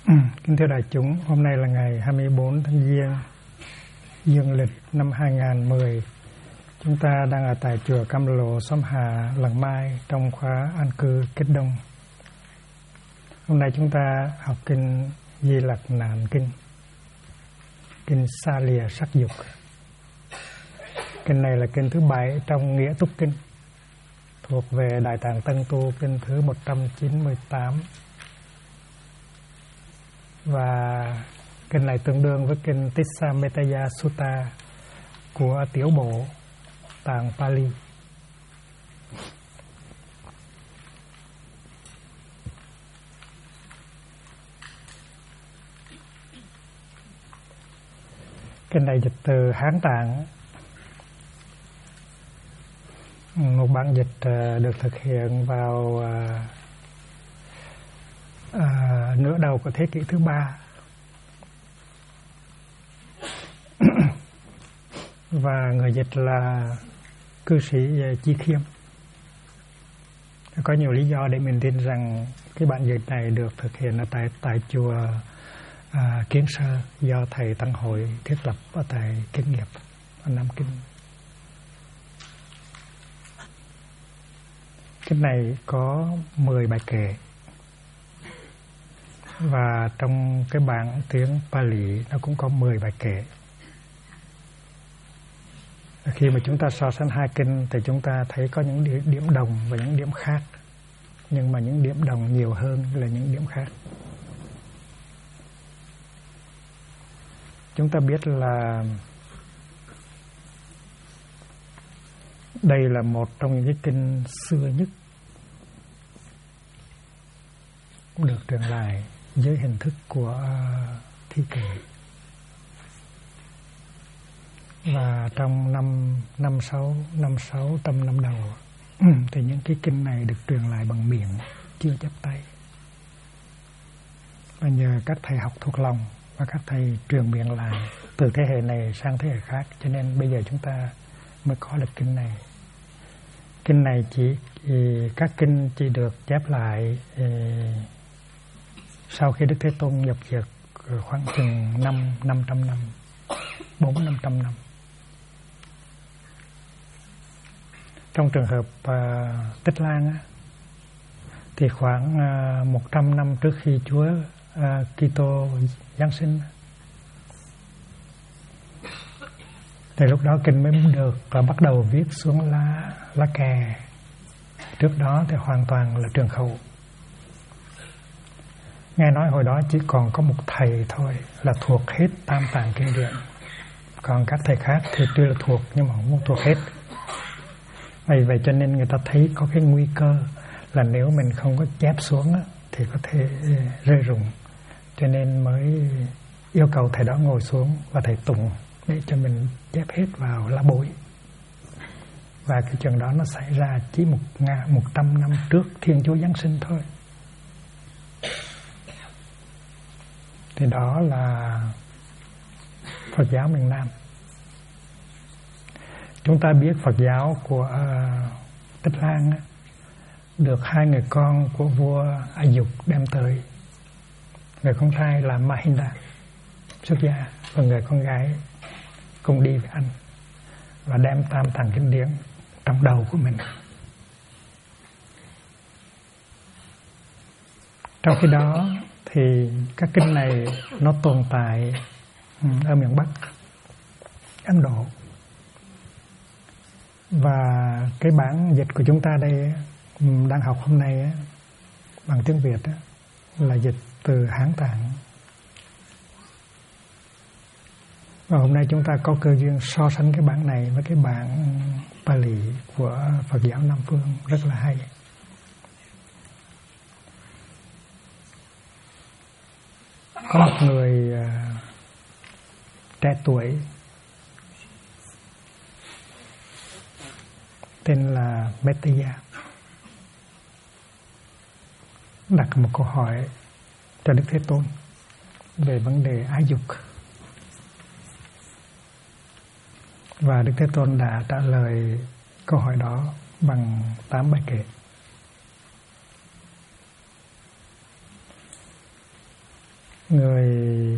Kính thưa đại chúng, hôm nay là ngày 24 tháng Giêng, dương lịch năm 2010. Chúng ta đang ở tại chùa Cam Lộ, xóm Hà, Làng Mai trong khóa an cư Kết Đông. Hôm nay chúng ta học kinh Di Lặc Nạn Kinh, kinh Sa Lìa Sắc Dục. Kinh này là kinh thứ 7 trong Nghĩa Túc Kinh, thuộc về Đại Tạng Tân Tu, kinh thứ 198. Và kinh này tương đương với kinh Tissametaya Sutta của Tiểu Bộ Tạng Pali. Kinh này dịch từ Hán Tạng. Một bản dịch được thực hiện vào nửa đầu của thế kỷ thứ 3. Và người dịch là cư sĩ Chi Khiêm. Có nhiều lý do để mình tin rằng cái bản dịch này được thực hiện ở tại chùa Kiến Sơ do thầy Tăng Hội thiết lập ở tại Kiến Nghiệp ở Nam Kinh. Kinh này có 10 bài kệ. Và trong cái bản tiếng Pali nó cũng có 10 bài kệ. Khi mà chúng ta so sánh hai kinh thì chúng ta thấy có những điểm đồng và những điểm khác. Nhưng mà những điểm đồng nhiều hơn là những điểm khác. Chúng ta biết là đây là một trong những cái kinh xưa nhất được truyền lại dưới hình thức của thi kệ. Và trong năm sáu trăm năm đầu thì những cái kinh này được truyền lại bằng miệng, chưa chép tay. Và nhờ các thầy học thuộc lòng và các thầy truyền miệng lại từ thế hệ này sang thế hệ khác, cho nên bây giờ chúng ta mới có được kinh này. Kinh này các kinh chỉ được chép lại sau khi Đức Thế Tôn nhập diệt khoảng chừng 500 năm, 400-500 năm. Trong trường hợp Tích Lan thì khoảng 100 năm trước khi Chúa Kitô Giáng sinh, thì lúc đó kinh mới được bắt đầu viết xuống lá cờ. Trước đó thì hoàn toàn là trường khẩu. Nghe nói hồi đó chỉ còn có một thầy thôi là thuộc hết Tam Tạng Kinh Điển. Còn các thầy khác thì tuy là thuộc nhưng mà không thuộc hết. Vậy cho nên người ta thấy có cái nguy cơ là nếu mình không có chép xuống thì có thể rơi rụng. Cho nên mới yêu cầu thầy đó ngồi xuống và thầy tụng để cho mình chép hết vào lá bối. Và cái chuyện đó nó xảy ra chỉ 100 năm trước Thiên Chúa Giáng sinh thôi. Thì đó là Phật giáo miền Nam. Chúng ta biết Phật giáo của Tích Lan được 2 người con của vua A Dục đem tới. Người con trai là Mahinda xuất gia và người con gái cùng đi với anh và đem Tam Tạng Kinh Điển trong đầu của mình. Trong khi đó thì các kinh này nó tồn tại ở miền Bắc Ấn Độ. Và cái bản dịch của chúng ta đây đang học hôm nay bằng tiếng Việt là dịch từ Hán Tạng. Và hôm nay chúng ta có cơ duyên so sánh cái bản này với cái bản Pali của Phật giáo Nam Phương, rất là hay. Có một người trẻ tuổi tên là Metteyya đặt một câu hỏi cho Đức Thế Tôn về vấn đề ái dục. Và Đức Thế Tôn đã trả lời câu hỏi đó bằng 8 bài kệ. Người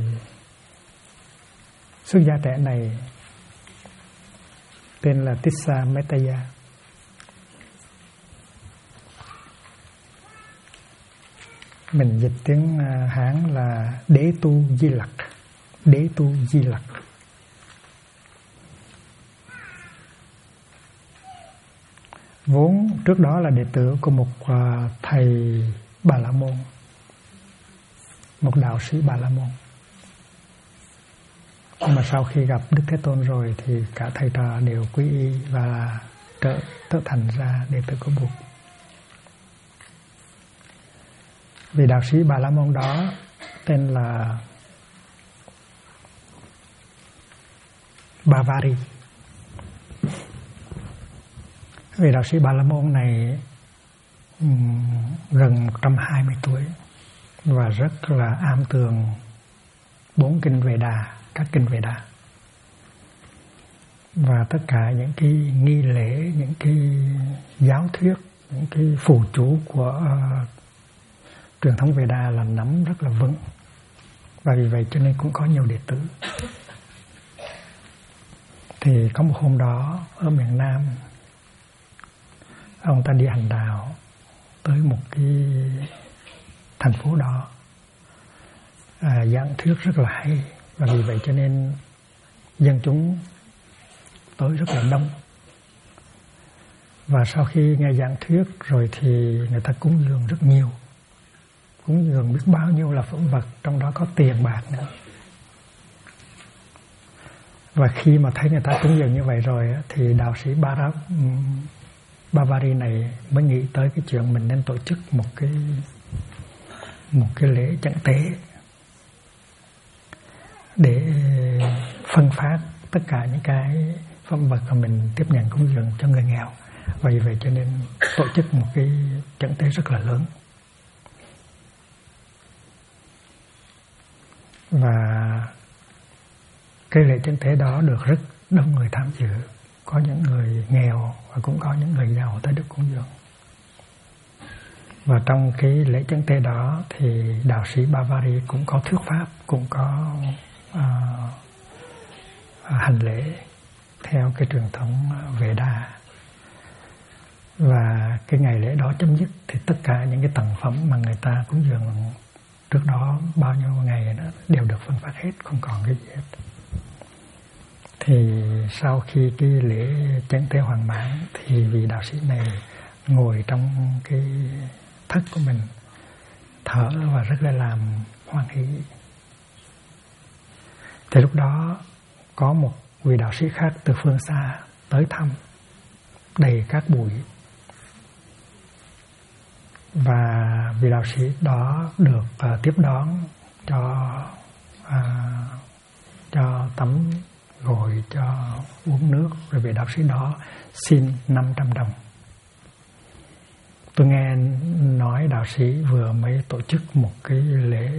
xuất gia trẻ này tên là Tissa Metaya. Mình dịch tiếng Hán là Đế Tu Di Lặc. Đế Tu Di Lặc. Vốn trước đó là đệ tử của một thầy Bà La Môn, một đạo sĩ Bà La Môn. Nhưng mà sau khi gặp Đức Thế Tôn rồi thì cả thầy trò đều quy y và trở thành ra đệ tử của Bụt. Vị đạo sĩ Bà La Môn đó tên là Bavari. Vị đạo sĩ Bà La Môn này gần 120 tuổi và rất là am tường 4 kinh Veda, các kinh Veda. Và tất cả những cái nghi lễ, những cái giáo thuyết, những cái phù chú của truyền thống Veda là nắm rất là vững. Và vì vậy cho nên cũng có nhiều đệ tử. Thì có một hôm đó ở miền Nam, ông ta đi hành đạo tới một cái thành phố đó, giảng thuyết rất là hay. Và vì vậy cho nên dân chúng tới rất là đông. Và sau khi nghe giảng thuyết rồi thì người ta cúng dường rất nhiều, cúng dường biết bao nhiêu là phẩm vật, trong đó có tiền bạc nữa. Và khi mà thấy người ta cúng dường như vậy rồi thì đạo sĩ Bavari này mới nghĩ tới cái chuyện mình nên tổ chức một cái lễ chánh tế để phân phát tất cả những cái phẩm vật mà mình tiếp nhận cúng dường cho người nghèo. Vì vậy cho nên tổ chức một cái chánh tế rất là lớn. Và cái lễ chánh tế đó được rất đông người tham dự. Có những người nghèo và cũng có những người giàu tới được cúng dường. Và trong cái lễ chánh tế đó thì đạo sĩ Bavari cũng có thuyết pháp, cũng có hành lễ theo cái truyền thống Veda. Và cái ngày lễ đó chấm dứt thì tất cả những cái tặng phẩm mà người ta cúng dường trước đó bao nhiêu ngày đó đều được phân phát hết, không còn cái gì hết. Thì sau khi cái lễ chánh tế hoàn mãn thì vị đạo sĩ này ngồi trong cái thất của mình thở và rất là làm hoan hỷ. Thì lúc đó có một vị đạo sĩ khác từ phương xa tới thăm, đầy các bụi. Và vị đạo sĩ đó được tiếp đón cho tắm gội, cho uống nước. Rồi vị đạo sĩ đó xin 500 đồng. Tôi nghe nói đạo sĩ vừa mới tổ chức một cái lễ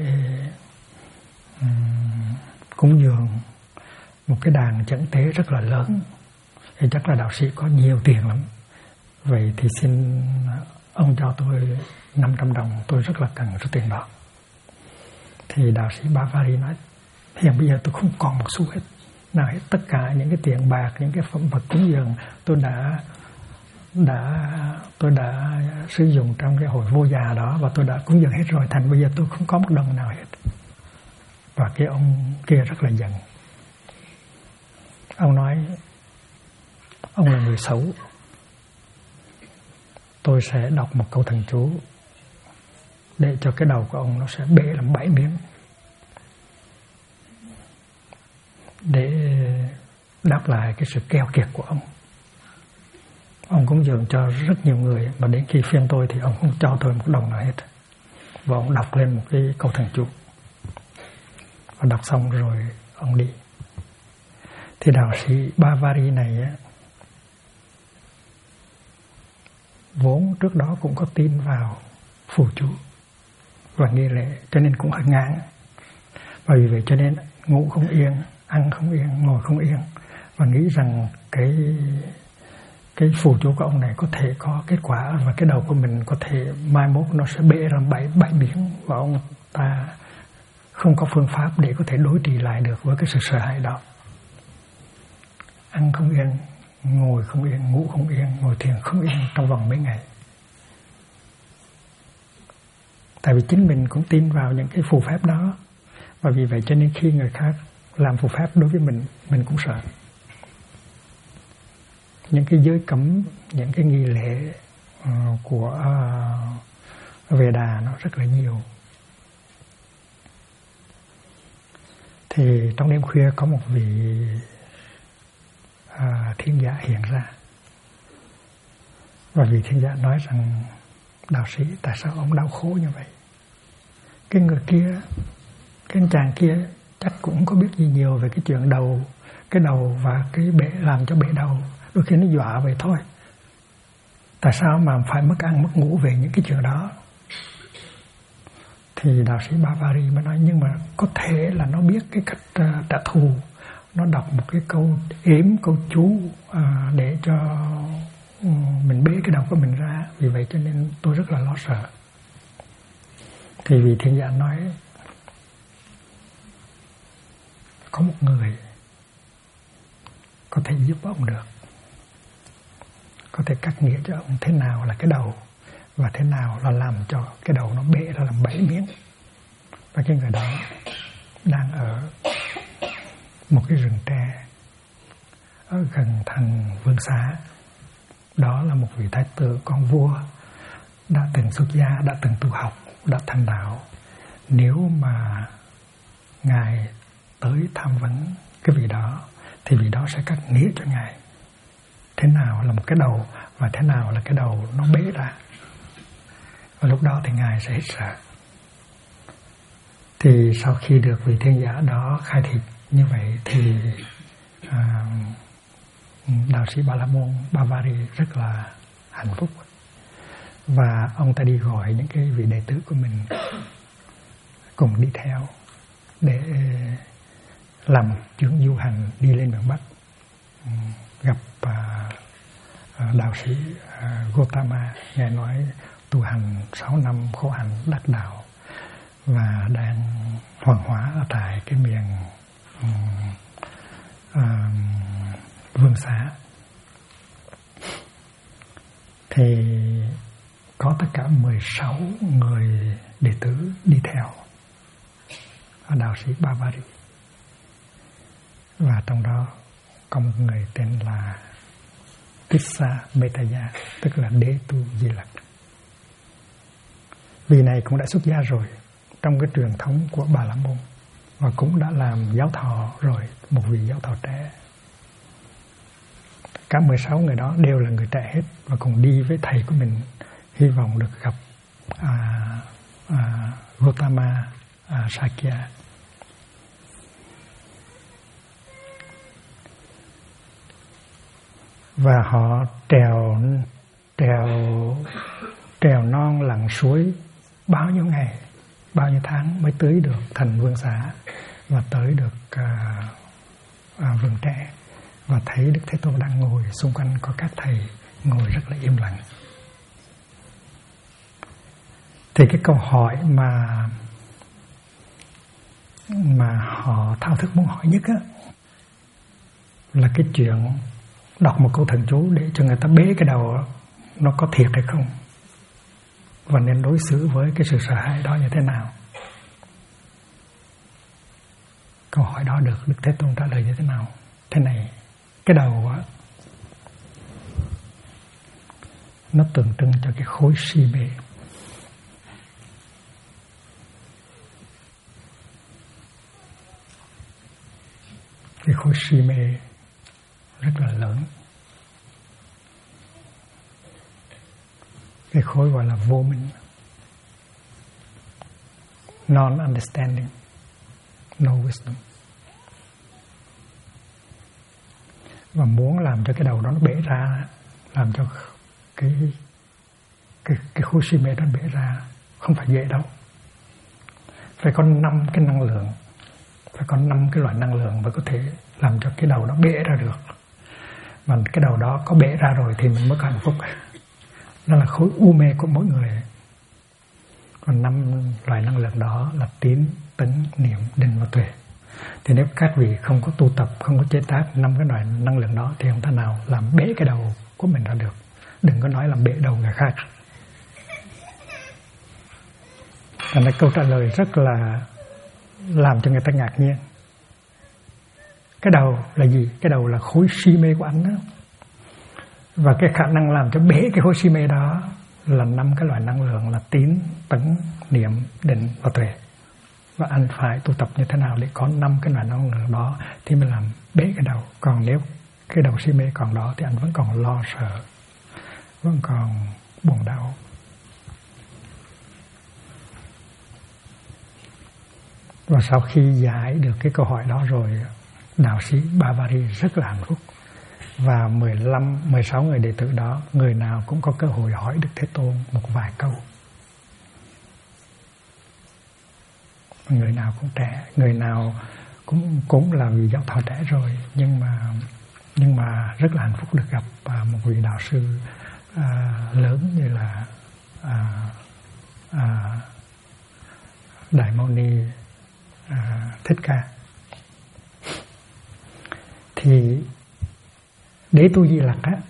cúng dường, một cái đàn chánh tế rất là lớn. Thì chắc là đạo sĩ có nhiều tiền lắm. Vậy thì xin ông cho tôi 500 đồng, tôi rất là cần số tiền đó. Thì đạo sĩ Bavari nói, hiện bây giờ tôi không còn một xu hết nào hết. Tất cả những cái tiền bạc, những cái phẩm vật cúng dường tôi đã sử dụng trong cái hồi vô già đó, và tôi đã cúng dường hết rồi, thành bây giờ tôi không có một đồng nào hết. Và cái ông kia rất là giận. Ông nói, ông là người xấu. Tôi sẽ đọc một câu thần chú để cho cái đầu của ông nó sẽ bể làm 7 miếng, để đáp lại cái sự keo kiệt của ông. Ông cúng dường cho rất nhiều người, mà đến khi phiên tôi thì ông không cho tôi một đồng nào hết. Và ông đọc lên một cái câu thần chú. Và đọc xong rồi ông đi. Thì đạo sĩ Bavari này á, vốn trước đó cũng có tin vào phù chú và nghi lễ, cho nên cũng hơi ngán. Và vì vậy cho nên ngủ không yên, ăn không yên, ngồi không yên, và nghĩ rằng cái phù chú của ông này có thể có kết quả, và cái đầu của mình có thể mai mốt nó sẽ bể ra 7 miếng, và ông ta không có phương pháp để có thể đối trị lại được với cái sự sợ hãi đó. Ăn không yên, ngồi không yên, ngủ không yên, ngồi thiền không yên trong vòng mấy ngày. Tại vì chính mình cũng tin vào những cái phù phép đó, và vì vậy cho nên khi người khác làm phù phép đối với mình cũng sợ. Những cái giới cấm, những cái nghi lễ của Veda nó rất là nhiều. Thì trong đêm khuya có một vị thiên giả hiện ra, và vị thiên giả nói rằng: đạo sĩ, tại sao ông đau khổ như vậy? Cái người kia, cái anh chàng kia chắc cũng có biết gì nhiều về cái chuyện cái đầu và cái bể, làm cho bể đầu. Đôi khi nó dọa vậy thôi. Tại sao mà phải mất ăn mất ngủ về những cái chuyện đó? Thì đạo sĩ Bavari mới nói: nhưng mà có thể là nó biết cái cách trả thù. Nó đọc một cái câu yếm, câu chú để cho mình bế cái đầu của mình ra. Vì vậy cho nên tôi rất là lo sợ. Thì vị thiên giả nói: có một người có thể giúp ông được, có thể cắt nghĩa cho ông thế nào là cái đầu và thế nào là làm cho cái đầu nó bể ra làm 7 miếng. Và cái người đó đang ở một cái rừng tre ở gần thành Vương Xá. Đó là một vị thái tử con vua đã từng xuất gia, đã từng tu học, đã thành đạo. Nếu mà ngài tới tham vấn cái vị đó thì vị đó sẽ cắt nghĩa cho ngài thế nào là một cái đầu và thế nào là cái đầu nó bế ra. Và lúc đó thì ngài sẽ hết sợ. Thì sau khi được vị thiên giả đó khai thị như vậy thì đạo sĩ Ba La Môn Bavari rất là hạnh phúc, và ông ta đi gọi những cái vị đệ tử của mình cùng đi theo để làm chuyến du hành đi lên miền Bắc, gặp đạo sĩ Gotama. Nghe nói tu hành 6 năm khổ hạnh đắc đạo và đang hoàng hóa ở tại cái miền Vương Xá. Thì có tất cả 16 người đệ tử đi theo đạo sĩ Bavari, và trong đó có một người tên là Tissa Metaya, tức là Đế Tu Di Lặc. Vị này cũng đã xuất gia rồi trong cái truyền thống của Bà La Môn, và cũng đã làm giáo thọ rồi, một vị giáo thọ trẻ. Cả 16 người đó đều là người trẻ hết và cùng đi với thầy của mình, hy vọng được gặp Gotama Sakya. Và họ trèo non lặn suối bao nhiêu ngày, bao nhiêu tháng mới tới được thành Vương Xá và tới được vườn tre, và thấy Đức Thế Tôn đang ngồi, xung quanh có các thầy ngồi rất là im lặng. Thì cái câu hỏi mà họ thao thức muốn hỏi nhất á là cái chuyện đọc một câu thần chú để cho người ta bế cái đầu đó, nó có thiệt hay không, và nên đối xử với cái sự sợ hãi đó như thế nào. Câu hỏi đó được Đức Thế Tôn trả lời như thế nào? Thế này: cái đầu á, nó tượng trưng cho cái khối si mê. Cái khối si mê rất là lớn. Cái khối gọi là vô minh, non-understanding, no wisdom. Và muốn làm cho cái đầu đó nó bể ra, làm cho cái khối si mê đó bể ra không phải dễ đâu. Phải có 5 cái năng lượng, phải có 5 cái loại năng lượng mới có thể làm cho cái đầu đó bể ra được. Mà cái đầu đó có bể ra rồi thì mình mới có hạnh phúc. Đó là khối u mê của mỗi người. Còn 5 loại năng lượng đó là tín, tấn, niệm, định và tuệ. Thì nếu các vị không có tu tập, không có chế tác 5 cái loại năng lượng đó thì không thể nào làm bể cái đầu của mình ra được. Đừng có nói làm bể đầu người khác. Thành ra câu trả lời rất là làm cho người ta ngạc nhiên. Cái đầu là gì? Cái đầu là khối si mê của anh đó. Và cái khả năng làm cho bể cái khối si mê đó là 5 cái loại năng lượng là tín, tấn, niệm, định và tuệ. Và anh phải tu tập như thế nào để có 5 cái loại năng lượng đó thì mới làm bể cái đầu. Còn nếu cái đầu si mê còn đó thì anh vẫn còn lo sợ, vẫn còn buồn đau. Và sau khi giải được cái câu hỏi đó rồi, đạo sĩ Bavari rất là hạnh phúc. Và 16 người đệ tử đó, người nào cũng có cơ hội hỏi Đức Thế Tôn một vài câu. Người nào cũng trẻ, người nào cũng là vị giáo thọ trẻ rồi, nhưng mà rất là hạnh phúc được gặp một vị đạo sư lớn như là Đại Mâu Ni Thích Ca. Thì Đế Tu Di Lặc á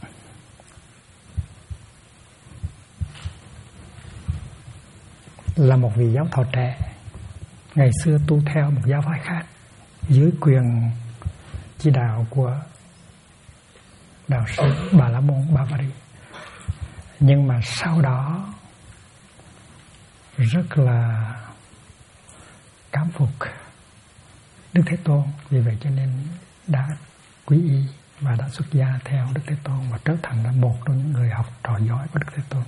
là một vị giáo thọ trẻ, ngày xưa tu theo một giáo phái khác dưới quyền chỉ đạo của đạo sư Bà La Môn Bavari. Nhưng mà sau đó rất là cảm phục Đức Thế Tôn, vì vậy cho nên đã quy y và đã xuất gia theo Đức Thế Tôn và trở thành là một trong những người học trò giỏi của Đức Thế Tôn.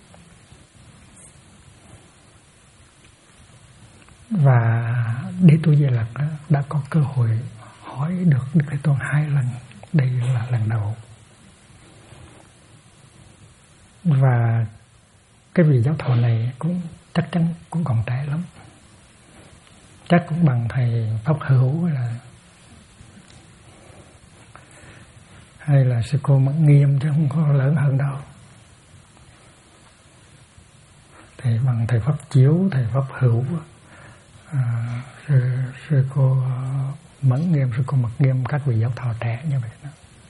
Và Đế Tu Di Lặc đã có cơ hội hỏi được Đức Thế Tôn 2 lần. Đây là lần đầu. Và cái vị giáo thọ này cũng chắc chắn cũng còn trẻ lắm, chắc cũng bằng thầy Pháp Hữu hay là sư cô Mẫn Nghiêm, chứ không có lớn hơn đâu. Thì bằng thầy Pháp Chiếu, thầy Pháp Hữu, sư cô Mẫn Nghiêm, sư cô Mật Nghiêm, các vị giáo thọ trẻ như vậy đó.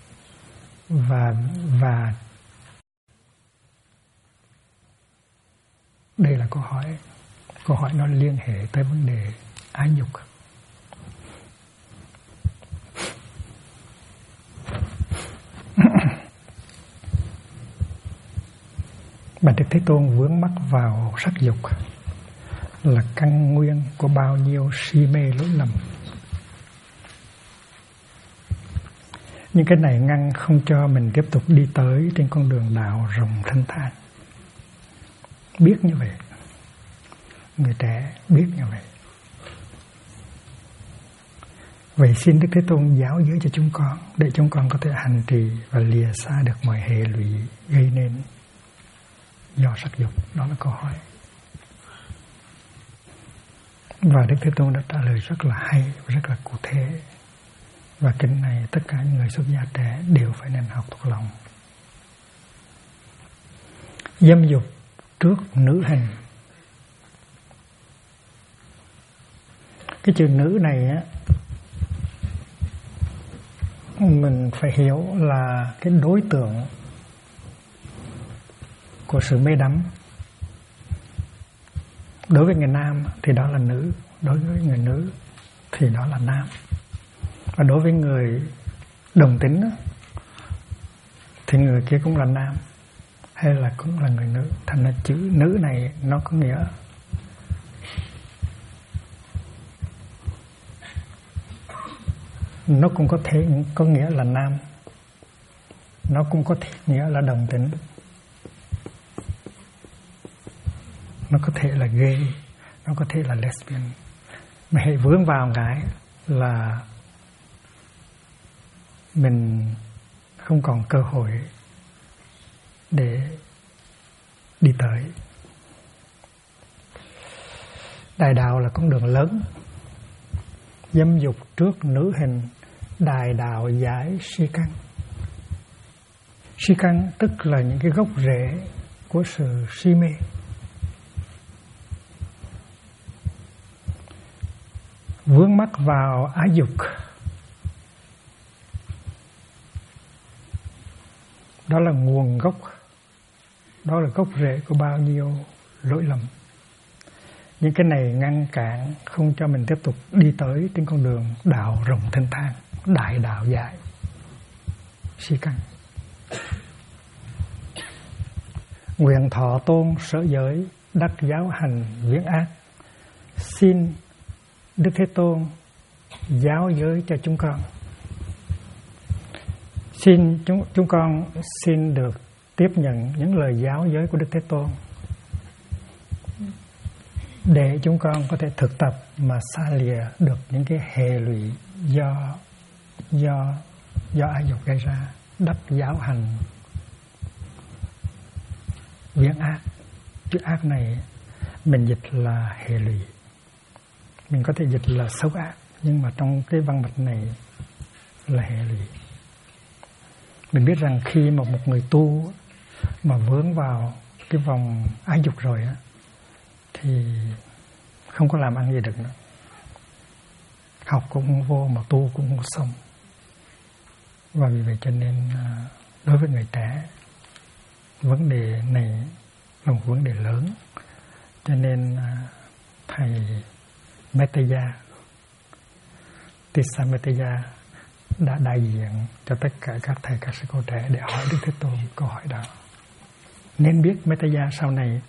Và đây là câu hỏi nó liên hệ tới vấn đề ái dục. Mà Đức Thế Tôn vướng mắc vào sắc dục là căn nguyên của bao nhiêu si mê lỗi lầm. Nhưng cái này ngăn không cho mình tiếp tục đi tới trên con đường đạo rộng thanh thản. Biết như vậy, người trẻ biết như vậy. Vậy xin Đức Thế Tôn giáo giới cho chúng con, để chúng con có thể hành trì và lìa xa được mọi hệ lụy gây nên do sắc dục. Đó là câu hỏi. Và Đức Thế Tôn đã trả lời rất là hay, rất là cụ thể. Và kinh này tất cả những người xuất gia trẻ đều phải nên học thuộc lòng. Dâm dục trước nữ hình. Cái chữ nữ này á, mình phải hiểu là cái đối tượng của sự mê đắm. Đối với người nam thì đó là nữ, đối với người nữ thì đó là nam. Và đối với người đồng tính thì người kia cũng là nam hay là cũng là người nữ. Thành ra chữ nữ này nó có nghĩa nó cũng có thể có nghĩa là nam, nó cũng có thể nghĩa là đồng tính, nó có thể là gay, nó có thể là lesbian. Mà hãy vướng vào cái là mình không còn cơ hội để đi tới. Đại đạo là con đường lớn. Dâm dục trước nữ hình, đại đạo giải si căn. Si căn tức là những cái gốc rễ của sự si mê. vướng mắc vào ái dục, đó là nguồn gốc, đó là gốc rễ của bao nhiêu lỗi lầm. Những cái này ngăn cản không cho mình tiếp tục đi tới trên con đường đạo rộng thanh thang, đại đạo dạy si căn. Nguyện thọ tôn sở giới, đắc giáo hành viễn ác. Xin Đức Thế Tôn giáo giới cho chúng con. Xin chúng con xin được tiếp nhận những lời giáo giới của Đức Thế Tôn để chúng con có thể thực tập mà xa lìa được những cái hệ lụy do ái dục gây ra, đắc giáo hành viễn ác. Chữ ác này mình dịch là hệ lụy, mình có thể dịch là xấu ác, nhưng mà trong cái văn mạch này là hệ lụy. Mình biết rằng khi mà một người tu mà vướng vào cái vòng ái dục rồi á, thì không có làm ăn gì được nữa. Học cũng không vô mà tu cũng không xong. Và vì vậy cho nên đối với người trẻ, vấn đề này là một vấn đề lớn. Cho nên thầy Metaya, Tissa Metaya đã đại diện cho tất cả các thầy các sư cô trẻ để hỏi Đức Thế Tôn câu hỏi đó. Nên biết Metaya sau này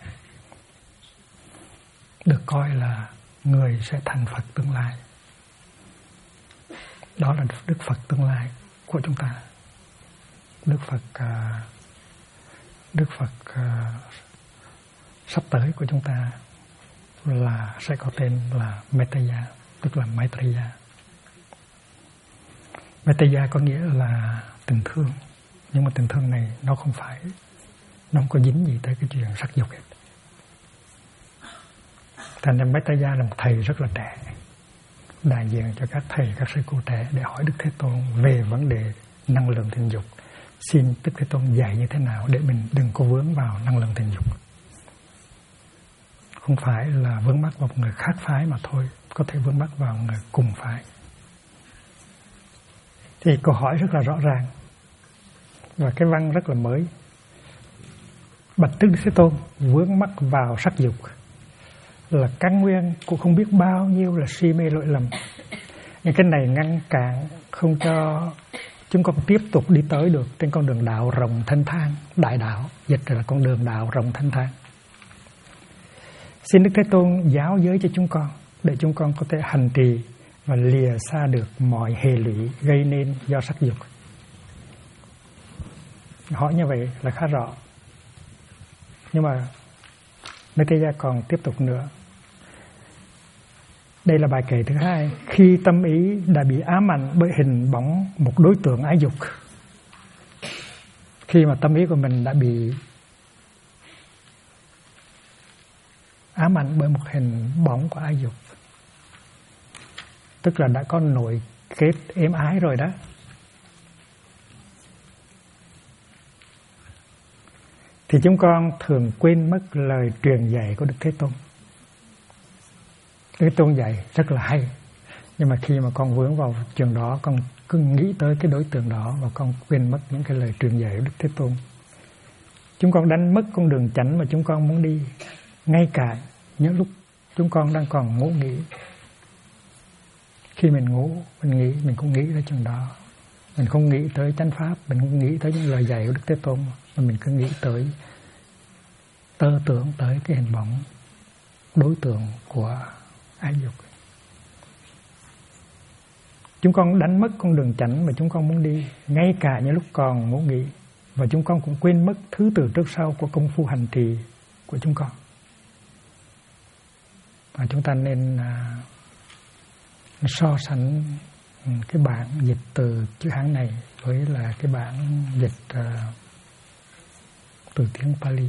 được coi là người sẽ thành Phật tương lai. Đó là Đức Phật tương lai của chúng ta. Đức Phật sắp tới của chúng ta là sẽ có tên là Metaya, tức là Maitreya. Metaya có nghĩa là tình thương, nhưng mà tình thương này nó không có dính gì tới cái chuyện sắc dục hết. Thành ra Metaya là một thầy rất là trẻ, đại diện cho các thầy các sư cô trẻ để hỏi Đức Thế Tôn về vấn đề năng lượng tình dục. Xin Đức Thế Tôn dạy như thế nào để mình đừng có vướng vào năng lượng tình dục. Không phải là vướng mắc vào một người khác phái mà thôi, có thể vướng mắc vào người cùng phái. Thì câu hỏi rất là rõ ràng và cái văn rất là mới. Bạch Đức Thế Tôn, vướng mắc vào sắc dục là căn nguyên của không biết bao nhiêu là si mê lỗi lầm. Nhưng cái này ngăn cản không cho chúng con tiếp tục đi tới được trên con đường đạo rộng thanh thang, đại đạo, dịch là con đường đạo rộng thanh thang. Xin Đức Thế Tôn giáo giới cho chúng con để chúng con có thể hành trì và lìa xa được mọi hệ lụy gây nên do sắc dục. Hỏi như vậy là khá rõ. Nhưng mà Metaya còn tiếp tục nữa. Đây là bài kệ thứ hai. Khi tâm ý đã bị ám ảnh bởi hình bóng một đối tượng ái dục, khi mà tâm ý của mình đã bị ám ảnh bởi một hình bóng của ái dục, tức là đã có nội kết êm ái rồi đó, thì chúng con thường quên mất lời truyền dạy của Đức Thế Tôn. Đức Thế Tôn dạy rất là hay, nhưng mà khi mà con vướng vào trường đó, con cứ nghĩ tới cái đối tượng đó và con quên mất những cái lời truyền dạy của Đức Thế Tôn. Chúng con đánh mất con đường chánh mà chúng con muốn đi, ngay cả những lúc chúng con đang còn ngủ nghỉ. Khi mình ngủ, mình nghĩ, mình cũng nghĩ tới chừng đó. Mình không nghĩ tới chánh pháp, mình không nghĩ tới những lời dạy của Đức Thế Tôn, mà mình cứ nghĩ tới tơ tưởng tới cái hình bóng đối tượng của ái dục. Chúng con đánh mất con đường chánh mà chúng con muốn đi, ngay cả những lúc còn ngủ nghỉ, và chúng con cũng quên mất thứ tự trước sau của công phu hành trì của chúng con. Và chúng ta nên so sánh cái bản dịch từ chữ Hán này với là cái bản dịch từ tiếng Pali.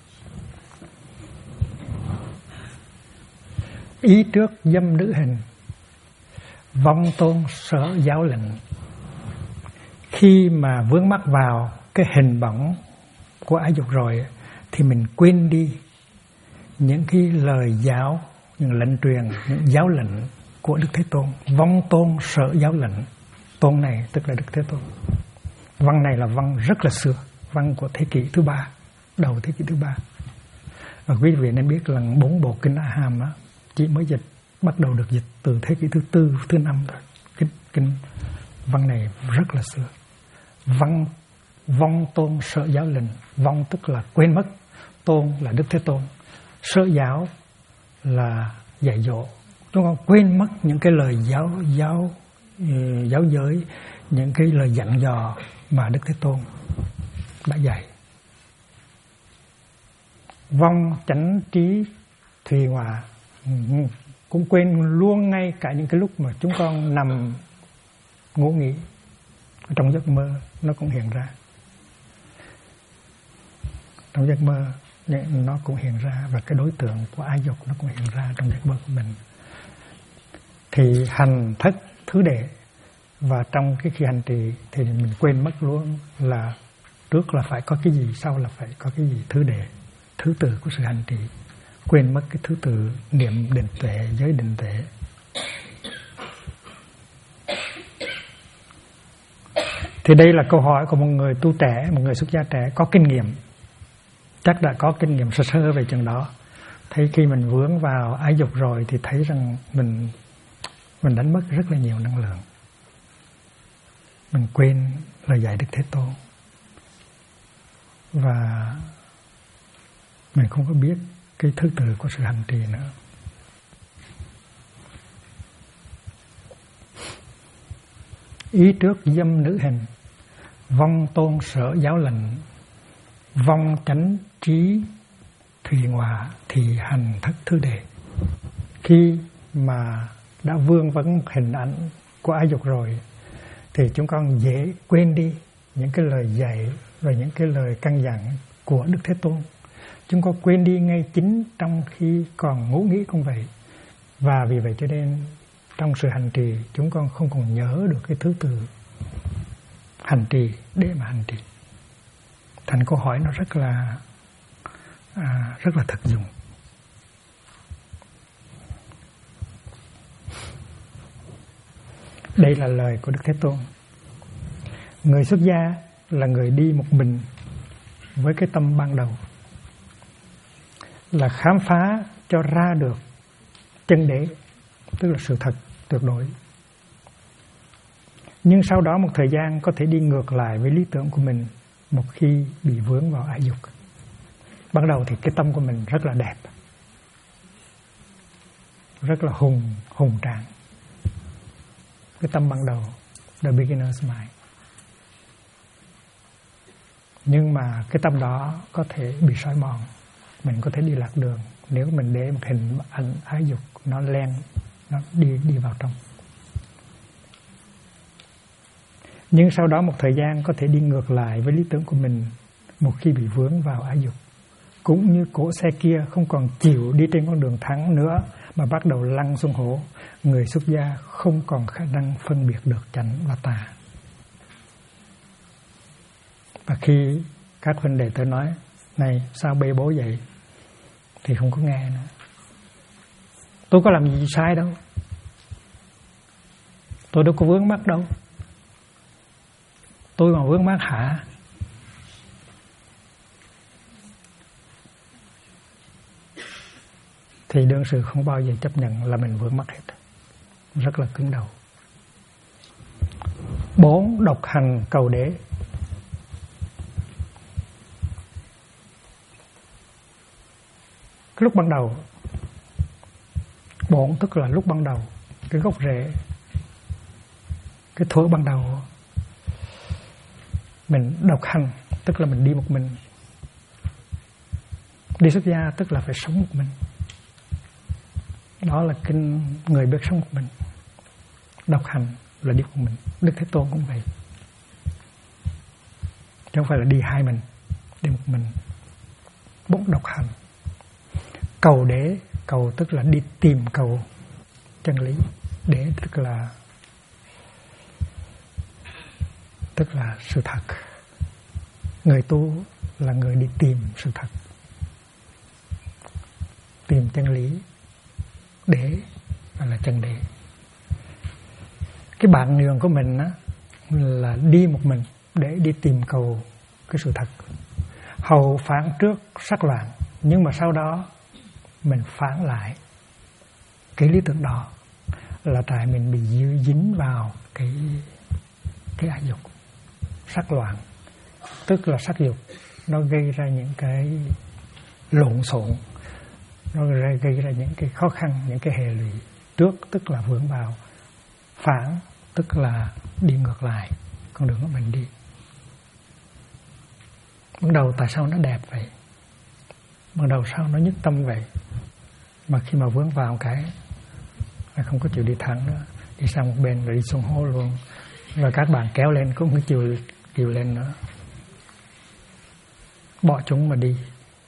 Ý trước dâm nữ hình, vong tôn sở giáo lệnh. Khi mà vướng mắc vào cái hình bóng của ái dục rồi thì mình quên đi những cái lời giáo, những lệnh truyền, những giáo lệnh của Đức Thế Tôn. Vong tôn sở giáo lệnh. Tôn này tức là Đức Thế Tôn. Văn này là văn rất là xưa, văn của thế kỷ thứ 3, đầu thế kỷ thứ 3. Và quý vị nên biết là 4 bộ kinh A Hàm chỉ mới bắt đầu được dịch từ thế kỷ thứ 4, thứ 5 thôi. Kinh văn này rất là xưa. Văn vong tôn sở giáo lệnh. Vong tức là quên mất, tôn là Đức Thế Tôn, sở giáo là dạy dỗ. Chúng con quên mất những cái lời giáo giới, những cái lời dặn dò mà Đức Thế Tôn đã dạy. Vong chánh trí thùy hòa, cũng quên luôn ngay cả những cái lúc mà chúng con nằm ngủ nghỉ, trong giấc mơ nó cũng hiện ra. Trong giấc mơ nó cũng hiện ra, và cái đối tượng của ái dục nó cũng hiện ra trong giấc mơ của mình. Thì hành thất thứ đệ, và trong cái khi hành trì thì mình quên mất luôn là trước là phải có cái gì, sau là phải có cái gì, thứ đệ, thứ tự của sự hành trì. Quên mất cái thứ tự niệm định tuệ, giới định tuệ. Thì đây là câu hỏi của một người tu trẻ, một người xuất gia trẻ có kinh nghiệm, chắc đã có kinh nghiệm sơ sơ về chừng đó. Thấy khi mình vướng vào ái dục rồi thì thấy rằng mình đánh mất rất là nhiều năng lượng. Mình quên lời dạy Đức Thế Tôn, và mình không có biết cái thứ tự của sự hành trì nữa. Ý trước dâm nữ hình, vong tôn sở giáo lệnh, vong chánh trí thùy hòa, thì hành thất thứ đệ. Khi mà đã vương vấn một hình ảnh của ái dục rồi thì chúng con dễ quên đi những cái lời dạy và những cái lời căn dặn của Đức Thế Tôn. Chúng con quên đi ngay chính trong khi còn ngủ nghỉ cũng vậy. Và vì vậy cho nên trong sự hành trì chúng con không còn nhớ được cái thứ tự hành trì để mà hành trì. Thành câu hỏi nó rất là thực dụng. Đây là lời của Đức Thế Tôn. Người xuất gia là người đi một mình với cái tâm ban đầu, là khám phá cho ra được chân đế, tức là sự thật tuyệt đối. Nhưng sau đó một thời gian có thể đi ngược lại với lý tưởng của mình một khi bị vướng vào ái dục. Ban đầu thì cái tâm của mình rất là đẹp, rất là hùng tráng. Cái tâm ban đầu, the beginner's mind. Nhưng mà cái tâm đó có thể bị sói mòn, mình có thể đi lạc đường nếu mình để một hình ảnh ái dục nó đi vào trong. Nhưng sau đó một thời gian có thể đi ngược lại với lý tưởng của mình một khi bị vướng vào ái dục. Cũng như cỗ xe kia không còn chịu đi trên con đường thẳng nữa mà bắt đầu lăn xuống hố, người xuất gia không còn khả năng phân biệt được chánh và tà. Và khi các huynh đệ tới nói này sao bê bố vậy thì không có nghe nữa. Tôi có làm gì sai đâu, tôi đâu có vướng mắc đâu, tôi mà vướng mắc hả? Thì đương sự không bao giờ chấp nhận là mình vướng mắc hết, rất là cứng đầu. 4. Độc hành cầu đế. Lúc ban đầu, 4 tức là lúc ban đầu, cái gốc rễ, cái thuở ban đầu mình độc hành, tức là mình đi một mình. Đi xuất gia tức là phải sống một mình. Đó là kinh người biết sống một mình. Độc hành là đi một mình. Đức Thế Tôn cũng vậy, chứ không phải là đi hai mình, đi một mình. 4 độc hành. Cầu đế, cầu tức là đi tìm cầu chân lý. Đế tức là sự thật. Người tu là người đi tìm sự thật, tìm chân lý. Đế là chân đế. cái bản nhường của mình á, là đi một mình để đi tìm cầu cái sự thật. Hầu phán trước sắc loạn, nhưng mà sau đó mình phán lại cái lý tưởng đó, là tại mình bị dính vào cái ái dục. Sắc loạn tức là sắc dục nó gây ra những cái lộn xộn, nó gây ra những cái khó khăn, những cái hệ lụy. Trước tức là vướng vào, phản tức là đi ngược lại con đường của mình đi. Ban đầu tại sao nó đẹp vậy? Ban đầu sao nó nhất tâm vậy? Mà khi mà vướng vào cái không có chịu đi thẳng nữa, đi sang một bên rồi đi xuống hố luôn. Và các bạn kéo lên cũng không chịu lên nữa, bỏ chúng mà đi.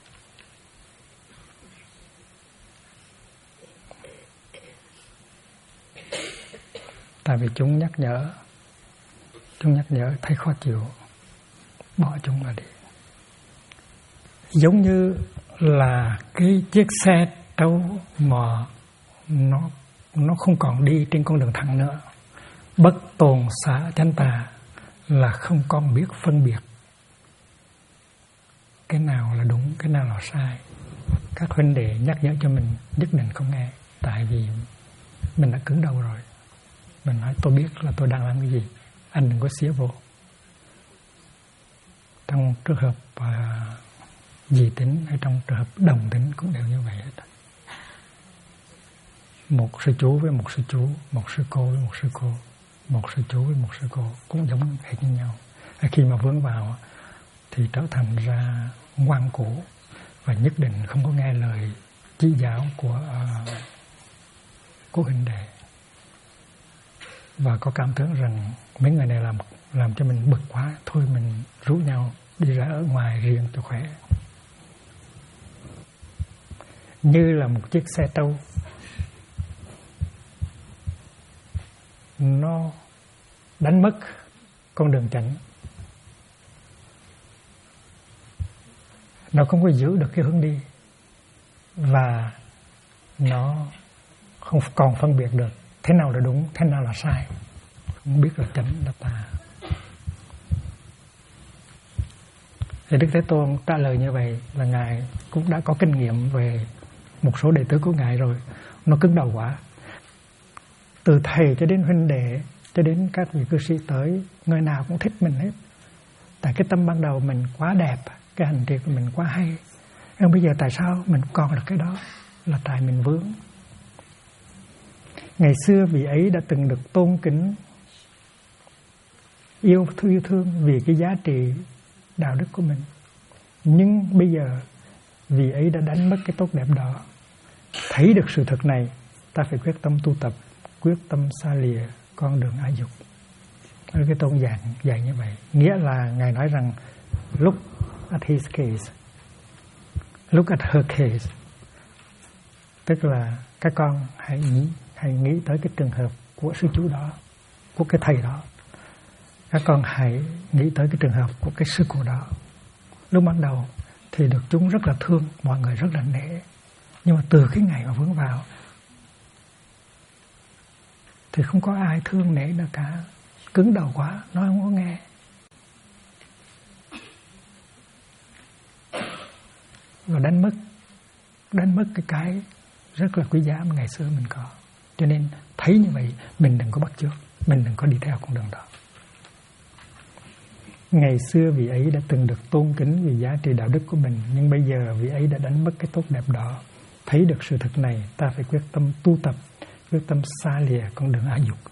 Tại vì chúng nhắc nhở thấy khó chịu, bỏ chúng mà đi. Giống như là cái chiếc xe trâu mà nó không còn đi trên con đường thẳng nữa. Bất tồn xá chánh tà là không còn biết phân biệt cái nào là đúng, cái nào là sai. Các huynh đệ nhắc nhở cho mình nhất định không nghe, tại vì mình đã cứng đầu rồi. Mình nói tôi biết là tôi đang làm cái gì, anh đừng có xía vô. Trong trường hợp dị tính hay trong trường hợp đồng tính cũng đều như vậy hết. Một sư chú với một sư chú, một sư cô với một sư cô, một sư chú với một sư cô cũng giống hệt như nhau. Khi mà vướng vào thì trở thành ra ngoan cố và nhất định không có nghe lời chỉ giáo của huynh đệ, và có cảm tưởng rằng mấy người này làm cho mình bực quá, thôi mình rủ nhau đi ra ở ngoài riêng cho khỏe. Như là một chiếc xe trâu, nó đánh mất con đường chánh, nó không có giữ được cái hướng đi, và nó không còn phân biệt được thế nào là đúng, thế nào là sai, không biết là chánh là tà. Thì Đức Thế Tôn trả lời như vậy là Ngài cũng đã có kinh nghiệm về một số đệ tử của Ngài rồi. Nó cứng đầu quá. Từ thầy cho đến huynh đệ, cho đến các vị cư sĩ tới, người nào cũng thích mình hết. Tại cái tâm ban đầu mình quá đẹp, cái hành trì của mình quá hay. Nhưng bây giờ tại sao mình còn được cái đó? Là tại mình vướng. Ngày xưa vị ấy đã từng được tôn kính, yêu thương vì cái giá trị đạo đức của mình. Nhưng bây giờ vị ấy đã đánh mất cái tốt đẹp đó. Thấy được sự thật này, ta phải quyết tâm tu tập, quyết tâm xa lìa con đường ái dục. Cái tôn dạy như vậy. Nghĩa là Ngài nói rằng look at his case, look at her case. Tức là các con hãy nghĩ tới cái trường hợp của sư chú đó, của cái thầy đó. Các con hãy nghĩ tới cái trường hợp của cái sư cô đó. Lúc ban đầu thì được chúng rất là thương, mọi người rất là nể. Nhưng mà từ cái ngày mà vướng vào thì không có ai thương nể nữa cả. Cứng đầu quá, nói không có nghe. Và đánh mất cái rất là quý giá mà ngày xưa mình có. Cho nên thấy như vậy, mình đừng có bắt chước, mình đừng có đi theo con đường đó. Ngày xưa vị ấy đã từng được tôn kính vì giá trị đạo đức của mình, nhưng bây giờ vị ấy đã đánh mất cái tốt đẹp đó. Thấy được sự thật này, ta phải quyết tâm tu tập, quyết tâm xa lìa con đường ái dục.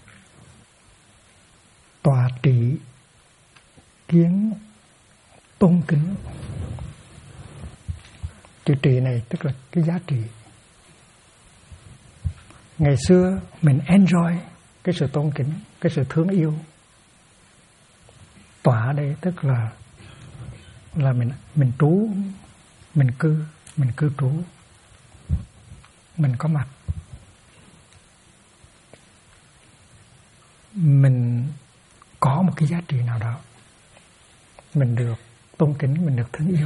Tọa trị kiến tôn kính. Chữ trị này tức là cái giá trị. Ngày xưa mình enjoy cái sự tôn kính, cái sự thương yêu. Tọa đây tức là mình trú, mình cư trú, mình có mặt, mình có một cái giá trị nào đó, mình được tôn kính, mình được thương yêu,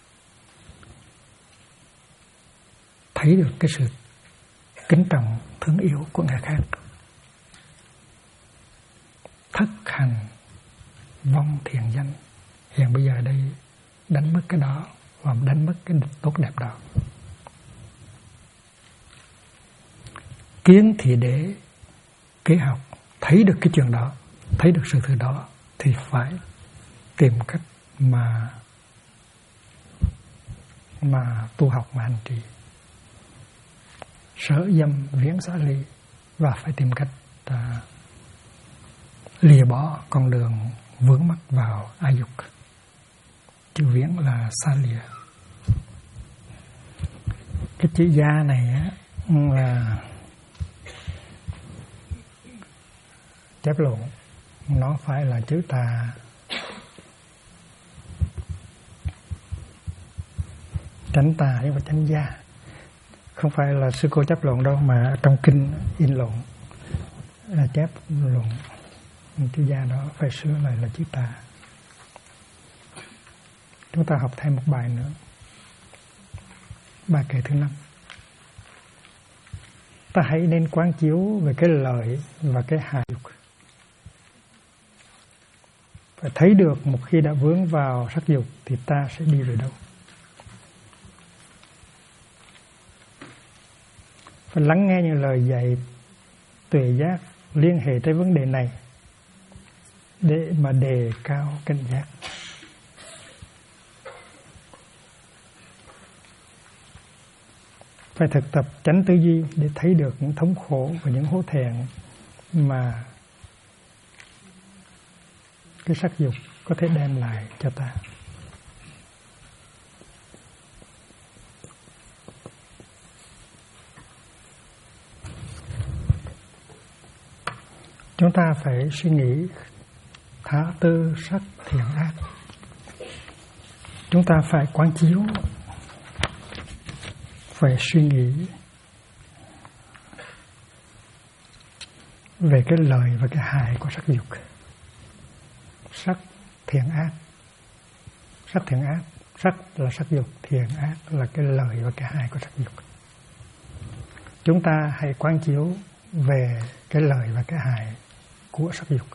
thấy được cái sự kính trọng thương yêu của người khác. thất hành vong thiện danh. Hiện bây giờ đây đánh mất cái đó và đánh mất cái tốt đẹp đó. Kiến thì để kế học, thấy được cái chuyện đó, thấy được sự thật đó thì phải tìm cách mà tu học mà hành trì. Sở dâm viễn xá ly, và phải tìm cách lìa bỏ con đường vướng mắc vào ái dục. Chữ viễn là xa lìa. Cái chữ gia này á là chép lộn, nó phải là chữ tà. Chánh tà nhưng mà chánh gia, không phải là sư cô chép lộn đâu, mà trong kinh in lộn là chép lộn. Chữ gia đó phải sửa lại là chữ tà. Chúng ta học thêm một bài nữa, bài kệ thứ 5. Ta hãy nên quán chiếu về cái lợi và cái hại. Phải thấy được một khi đã vướng vào sắc dục thì ta sẽ đi về đâu. Phải lắng nghe những lời dạy tuệ giác liên hệ tới vấn đề này để mà đề cao cảnh giác. Phải thực tập chánh tư duy để thấy được những thống khổ và những hổ thẹn mà cái sắc dục có thể đem lại cho ta. Chúng ta phải suy nghĩ thả tư sắc thiện ác. Chúng ta phải quán chiếu, phải suy nghĩ về cái lợi và cái hại của sắc dục. Sắc thiện ác, sắc thiện ác, sắc là sắc dục, thiện ác là cái lợi và cái hại của sắc dục. Chúng ta hãy quán chiếu về cái lợi và cái hại của sắc dục.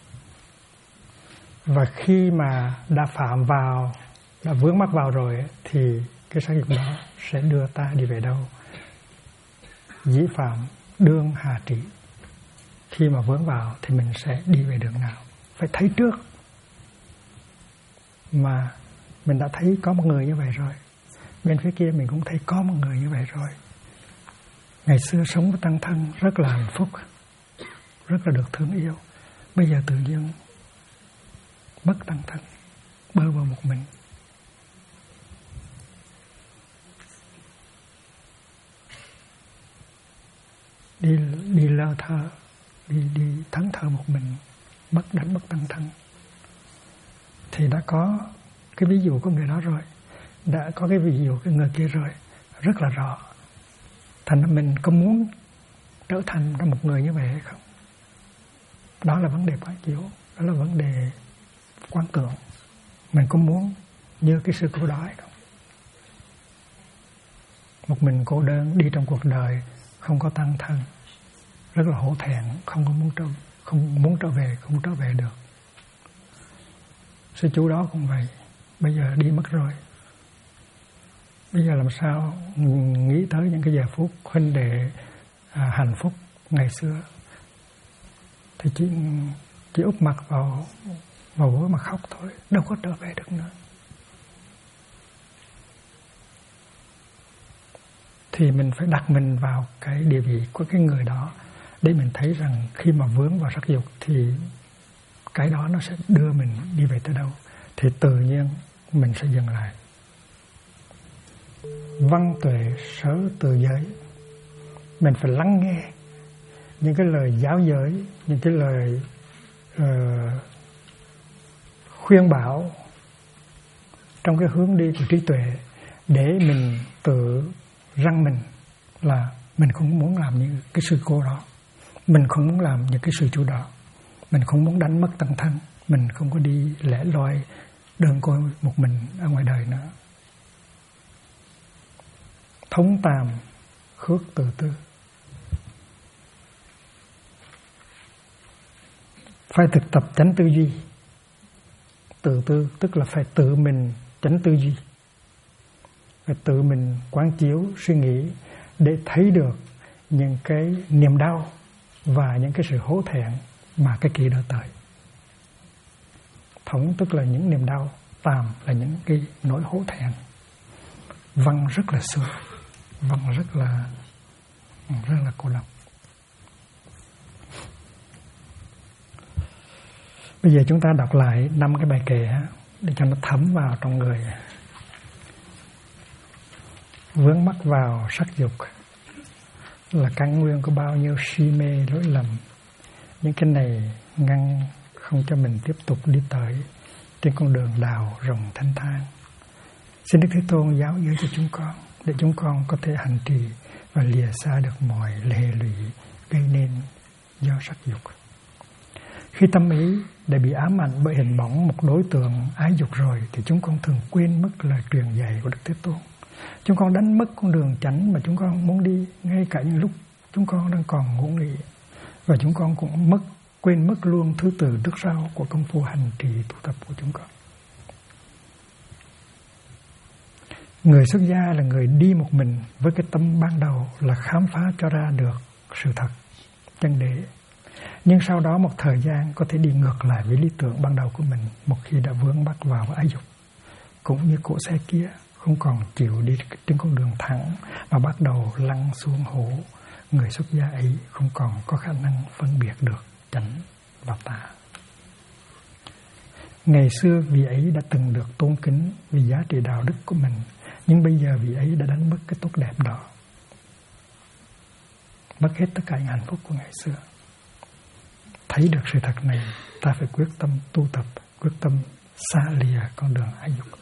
Và khi mà đã phạm vào, đã vướng mắc vào rồi thì cái sắc dục đó sẽ đưa ta đi về đâu? Dĩ phạm đương hà trị. Khi mà vướng vào thì mình sẽ đi về đường nào? Phải thấy trước. Mà mình đã thấy có một người như vậy rồi, bên phía kia mình cũng thấy có một người như vậy rồi. Ngày xưa sống với tăng thân rất là hạnh phúc, rất là được thương yêu. Bây giờ tự nhiên mất tăng thân, bơ vơ một mình. Đi lơ thơ, đi thẫn thờ một mình, đánh mất tăng thân. Thì đã có cái ví dụ của người đó rồi, đã có cái ví dụ cái người kia rồi, rất là rõ. Thành ra mình có muốn trở thành ra một người như vậy hay không? Đó là vấn đề quán chiếu, đó là vấn đề quán tưởng. Mình có muốn như cái sư cô đó hay không? Một mình cô đơn đi trong cuộc đời, không có tăng thân, rất là hổ thẹn, không muốn trở về, không trở về được. Sư chú đó cũng vậy, bây giờ đi mất rồi. Bây giờ làm sao nghĩ tới những cái giờ phút huynh đệ hạnh phúc ngày xưa thì chỉ úp mặt vào gối mà khóc thôi, đâu có trở về được nữa. Thì mình phải đặt mình vào cái địa vị của cái người đó để mình thấy rằng khi mà vướng vào sắc dục thì cái đó nó sẽ đưa mình đi về tới đâu, thì tự nhiên mình sẽ dừng lại. Văn tuệ sở từ giới, mình phải lắng nghe những cái lời giáo giới, những cái lời khuyên bảo trong cái hướng đi của trí tuệ, để mình tự răng mình là mình không muốn làm như cái sư cô đó, mình không muốn làm như cái sư chú đó, mình không muốn đánh mất tăng thân, mình không có đi lẻ loi đơn côi một mình ở ngoài đời nữa. Thống tàm khước từ tư, Phải thực tập chánh tư duy. Tự tư tức là phải tự mình chánh tư duy, phải tự mình quán chiếu suy nghĩ để thấy được những cái niềm đau và những cái sự hổ thẹn mà cái kỳ đó tới. Thống tức là những niềm đau, tàm là những cái nỗi hổ thẹn. Văn rất là xưa, văn rất là cô độc. Bây giờ chúng ta đọc lại 5 cái bài kệ để cho nó thấm vào trong người. Vướng mắc vào sắc dục là căn nguyên của bao nhiêu si mê lỗi lầm. Những cái này ngăn không cho mình tiếp tục đi tới trên con đường đào rộng thanh thang. Xin Đức Thế Tôn giáo giới cho chúng con để chúng con có thể hành trì và lìa xa được mọi hệ lụy gây nên do sắc dục. Khi tâm ý đã bị ám ảnh bởi hình bóng một đối tượng ái dục rồi thì chúng con thường quên mất lời truyền dạy của Đức Thế Tôn. Chúng con đánh mất con đường chánh mà chúng con muốn đi ngay cả những lúc chúng con đang còn ngủ nghỉ. Và chúng con cũng quên mất luôn thứ tự trước sau của công phu hành trì tu tập của chúng con. Người xuất gia là người đi một mình với cái tâm ban đầu là khám phá cho ra được sự thật, chân đế. Nhưng sau đó một thời gian có thể đi ngược lại với lý tưởng ban đầu của mình một khi đã vướng mắc vào ái dục. Cũng như cỗ xe kia không còn chịu đi trên con đường thẳng mà bắt đầu lăn xuống hố. Người xuất gia ấy không còn có khả năng phân biệt được chánh và tà. Ngày xưa vị ấy đã từng được tôn kính vì giá trị đạo đức của mình, nhưng bây giờ vị ấy đã đánh mất cái tốt đẹp đó, mất hết tất cả những hạnh phúc của ngày xưa. Thấy được sự thật này, ta phải quyết tâm tu tập, quyết tâm xa lìa con đường ái dục.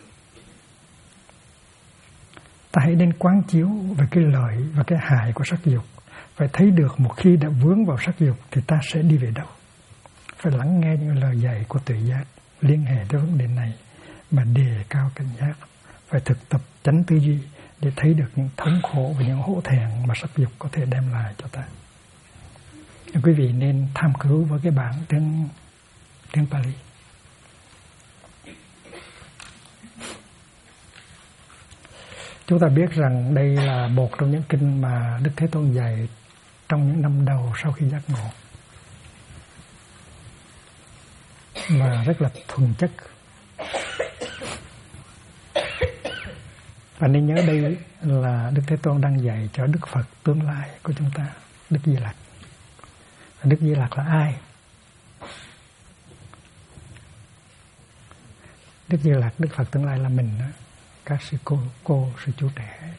Ta hãy nên quán chiếu về cái lợi và cái hại của sắc dục. Phải thấy được một khi đã vướng vào sắc dục thì ta sẽ đi về đâu. Phải lắng nghe những lời dạy của tuệ giác liên hệ tới vấn đề này mà đề cao cảnh giác. Phải thực tập chánh tư duy để thấy được những thống khổ và những hổ thẹn mà sắc dục có thể đem lại cho ta. Quý vị nên tham cứu với cái bản tiếng Pali. Chúng ta biết rằng đây là một trong những kinh mà Đức Thế Tôn dạy trong những năm đầu sau khi giác ngộ, mà rất là thuần chất. Và nên nhớ đây là Đức Thế Tôn đang dạy cho Đức Phật tương lai của chúng ta, Đức Di Lặc. Đức Di Lặc là ai? Đức Di Lặc, Đức Phật tương lai là mình đó. Các sư cô, sư chú trẻ.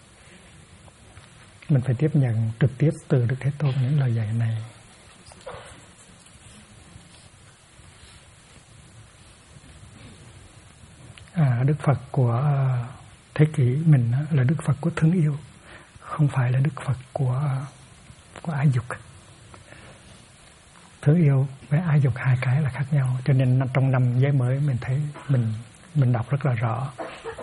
Mình phải tiếp nhận trực tiếp từ Đức Thế Tôn những lời dạy này. Đức Phật của thế kỷ mình là Đức Phật của thương yêu, không phải là Đức Phật của ái dục. Thương yêu với ái dục hai cái là khác nhau, cho nên trong năm giới mới mình thấy mình đọc rất là rõ.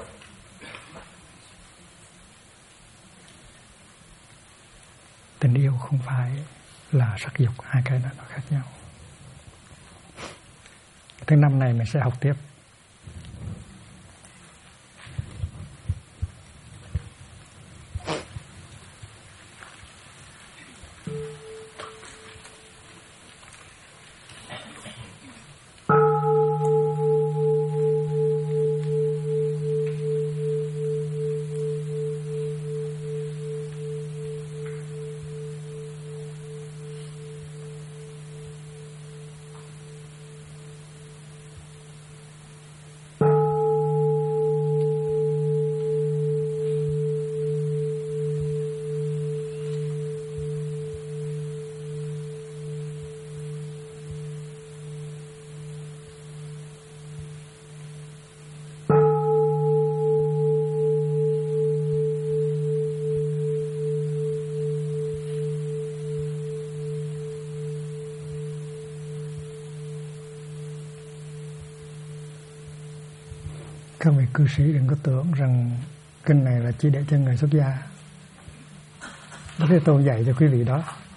Tình yêu không phải là sắc dục, hai cái đó nó khác nhau. Thứ năm này mình sẽ học tiếp. Các vị cư sĩ đừng có tưởng rằng kinh này là chỉ để cho người xuất gia. Đức Thế Tôn dạy cho quý vị đó.